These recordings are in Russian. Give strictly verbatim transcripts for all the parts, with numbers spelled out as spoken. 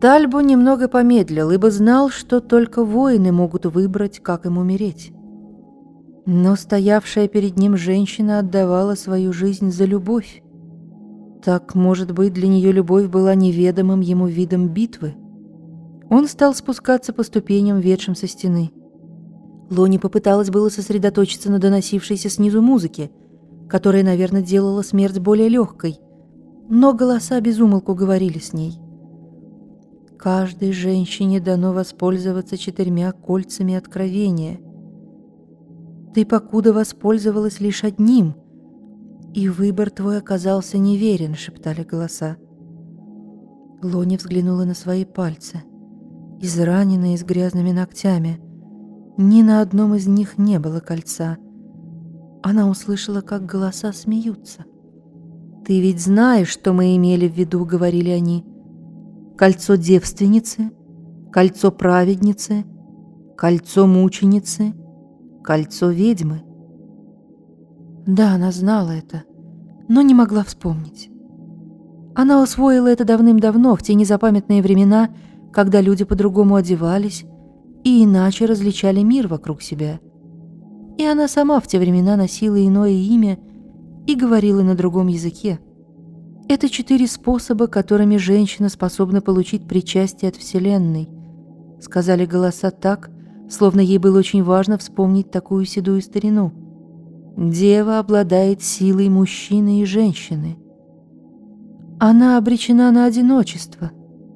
Тальбо немного помедлил, ибо знал, что только воины могут выбрать, как им умереть. Но стоявшая перед ним женщина отдавала свою жизнь за любовь. Так, может быть, для нее любовь была неведомым ему видом битвы. Он стал спускаться по ступеням, ведшим со стены. Лони попыталась было сосредоточиться на доносившейся снизу музыке, которая, наверное, делала смерть более легкой, но голоса без умолку говорили с ней. Каждой женщине дано воспользоваться четырьмя кольцами откровения. Ты покуда воспользовалась лишь одним, и выбор твой оказался неверен, шептали голоса. Лони взглянула на свои пальцы, израненные с грязными ногтями. Ни на одном из них не было кольца. Она услышала, как голоса смеются. «Ты ведь знаешь, что мы имели в виду», — говорили они. «Кольцо девственницы, кольцо праведницы, кольцо мученицы, кольцо ведьмы». Да, она знала это, но не могла вспомнить. Она усвоила это давным-давно, в те незапамятные времена, когда люди по-другому одевались и иначе различали мир вокруг себя. И она сама в те времена носила иное имя и говорила на другом языке. Это четыре способа, которыми женщина способна получить причастие от Вселенной, сказали голоса так, словно ей было очень важно вспомнить такую седую старину. Дева обладает силой мужчины и женщины. Она обречена на одиночество,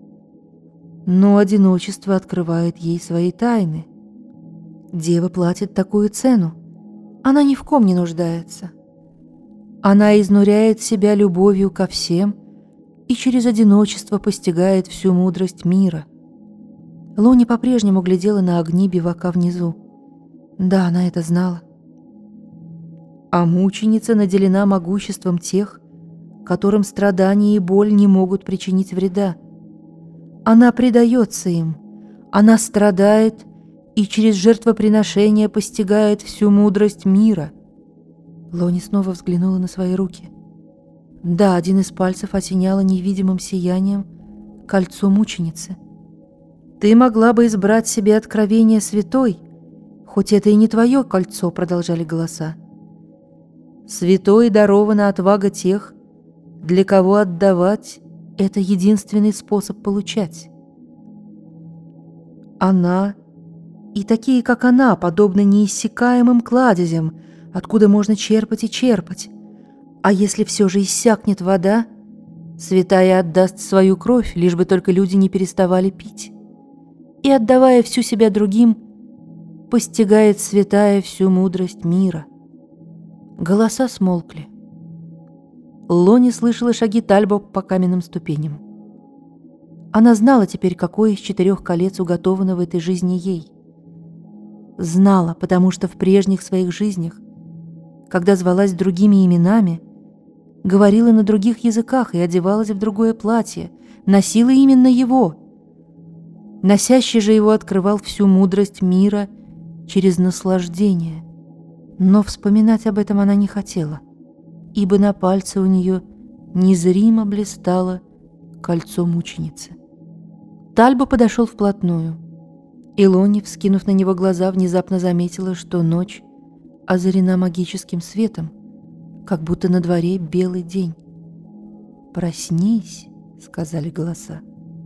но одиночество открывает ей свои тайны. Дева платит такую цену. Она ни в ком не нуждается. Она изнуряет себя любовью ко всем и через одиночество постигает всю мудрость мира. Лони по-прежнему глядела на огни бивака внизу. Да, она это знала. А мученица наделена могуществом тех, которым страдания и боль не могут причинить вреда. Она предается им, она страдает и через жертвоприношение постигает всю мудрость мира. Лони снова взглянула на свои руки. Да, один из пальцев осеняло невидимым сиянием кольцо мученицы. «Ты могла бы избрать себе откровение святой, хоть это и не твое кольцо», — продолжали голоса. «Святой дарована отвага тех, для кого отдавать — это единственный способ получать. Она и такие, как она, подобны неиссякаемым кладезям, откуда можно черпать и черпать. А если все же иссякнет вода, святая отдаст свою кровь, лишь бы только люди не переставали пить. И, отдавая всю себя другим, постигает святая всю мудрость мира». Голоса смолкли. Лони слышала шаги Тальбо по каменным ступеням. Она знала теперь, какое из четырех колец уготовано в этой жизни ей. Знала, потому что в прежних своих жизнях, когда звалась другими именами, говорила на других языках и одевалась в другое платье, носила именно его. Носящий же его открывал всю мудрость мира через наслаждение. Но вспоминать об этом она не хотела, ибо на пальце у нее незримо блистало кольцо мученицы. Тальбо подошел вплотную, и Лони, вскинув на него глаза, внезапно заметила, что ночь озарена магическим светом, как будто на дворе белый день. «Проснись», — сказали голоса.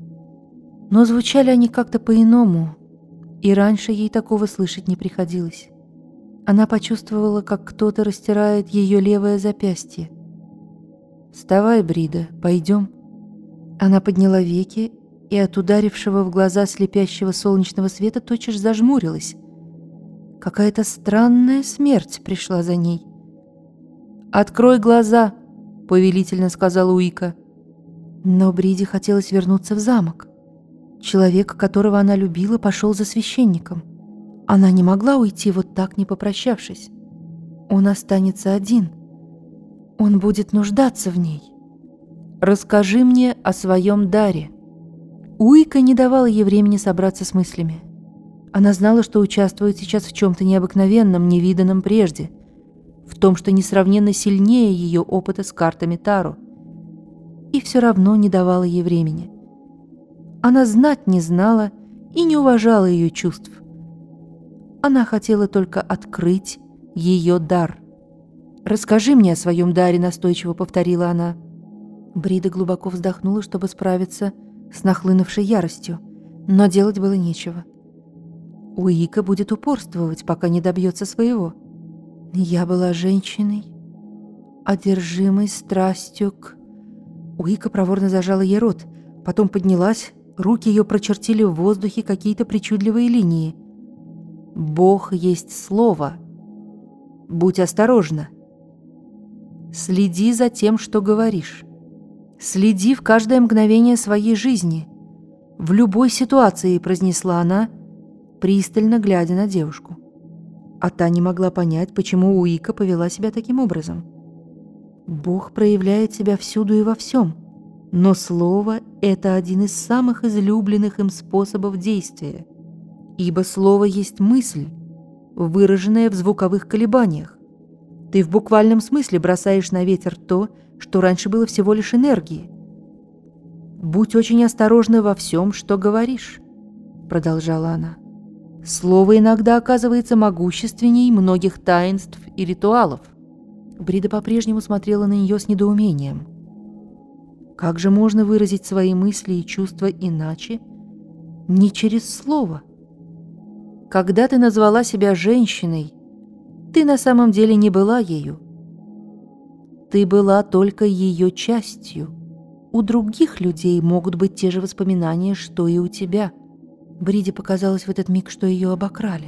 Но звучали они как-то по-иному, и раньше ей такого слышать не приходилось. Она почувствовала, как кто-то растирает ее левое запястье. «Вставай, Брида, пойдем». Она подняла веки и от ударившего в глаза слепящего солнечного света тотчас зажмурилась. Какая-то странная смерть пришла за ней. «Открой глаза», — повелительно сказала Уика. Но Бриде хотелось вернуться в замок. Человек, которого она любила, пошел за священником. Она не могла уйти вот так, не попрощавшись. Он останется один. Он будет нуждаться в ней. «Расскажи мне о своем даре». Уика не давала ей времени собраться с мыслями. Она знала, что участвует сейчас в чем-то необыкновенном, невиданном прежде, в том, что несравненно сильнее ее опыта с картами Таро, и все равно не давала ей времени. Она знать не знала и не уважала ее чувств. Она хотела только открыть ее дар. «Расскажи мне о своем даре», — настойчиво повторила она. Брида глубоко вздохнула, чтобы справиться с нахлынувшей яростью, но делать было нечего. Уика будет упорствовать, пока не добьется своего. Я была женщиной, одержимой страстью к... Уика проворно зажала ей рот, потом поднялась, руки ее прочертили в воздухе какие-то причудливые линии. «Бог есть слово. Будь осторожна. Следи за тем, что говоришь. Следи в каждое мгновение своей жизни. В любой ситуации», — произнесла она, пристально глядя на девушку. А та не могла понять, почему Уика повела себя таким образом. Бог проявляет себя всюду и во всем, но слово — это один из самых излюбленных им способов действия, ибо слово есть мысль, выраженная в звуковых колебаниях. Ты в буквальном смысле бросаешь на ветер то, что раньше было всего лишь энергией. «Будь очень осторожна во всем, что говоришь», — продолжала она. «Слово иногда оказывается могущественней многих таинств и ритуалов». Брида по-прежнему смотрела на нее с недоумением. Как же можно выразить свои мысли и чувства иначе, не через слово? Когда ты назвала себя женщиной, ты на самом деле не была ею. Ты была только ее частью. У других людей могут быть те же воспоминания, что и у тебя. Бриде показалось в этот миг, что ее обокрали.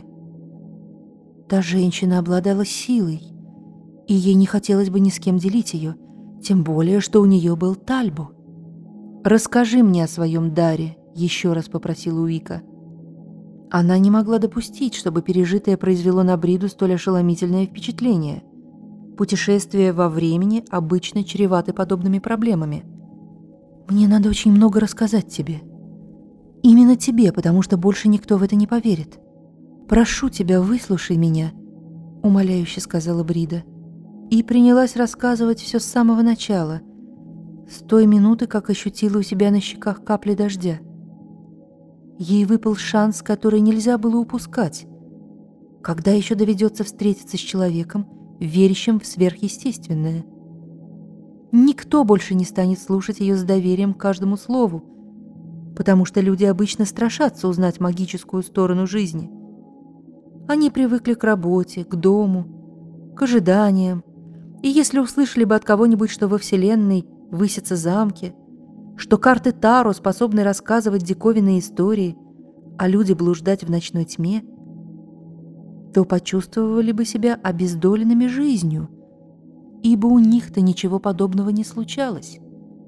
Та женщина обладала силой, и ей не хотелось бы ни с кем делить ее, тем более, что у нее был Тальбо. «Расскажи мне о своем даре», — еще раз попросила Уика. Она не могла допустить, чтобы пережитое произвело на Бриду столь ошеломительное впечатление. Путешествия во времени обычно чреваты подобными проблемами. «Мне надо очень много рассказать тебе. Именно тебе, потому что больше никто в это не поверит. Прошу тебя, выслушай меня», — умоляюще сказала Брида. И принялась рассказывать все с самого начала, с той минуты, как ощутила у себя на щеках капли дождя. Ей выпал шанс, который нельзя было упускать. Когда еще доведется встретиться с человеком, верящим в сверхъестественное? Никто больше не станет слушать ее с доверием к каждому слову, потому что люди обычно страшатся узнать магическую сторону жизни. Они привыкли к работе, к дому, к ожиданиям, и если услышали бы от кого-нибудь, что во Вселенной высятся замки, что карты Таро способны рассказывать диковинные истории, а люди блуждать в ночной тьме, то почувствовали бы себя обездоленными жизнью, ибо у них-то ничего подобного не случалось.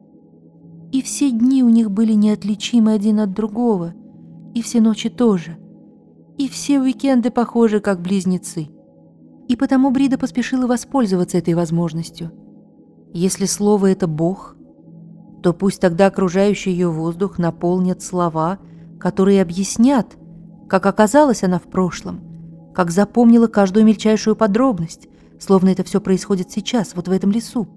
И все дни у них были неотличимы один от другого, и все ночи тоже, и все уикенды похожи, как близнецы. И потому Брида поспешила воспользоваться этой возможностью. Если слово — это Бог, то пусть тогда окружающий ее воздух наполнят слова, которые объяснят, как оказалась она в прошлом, как запомнила каждую мельчайшую подробность, словно это все происходит сейчас, вот в этом лесу.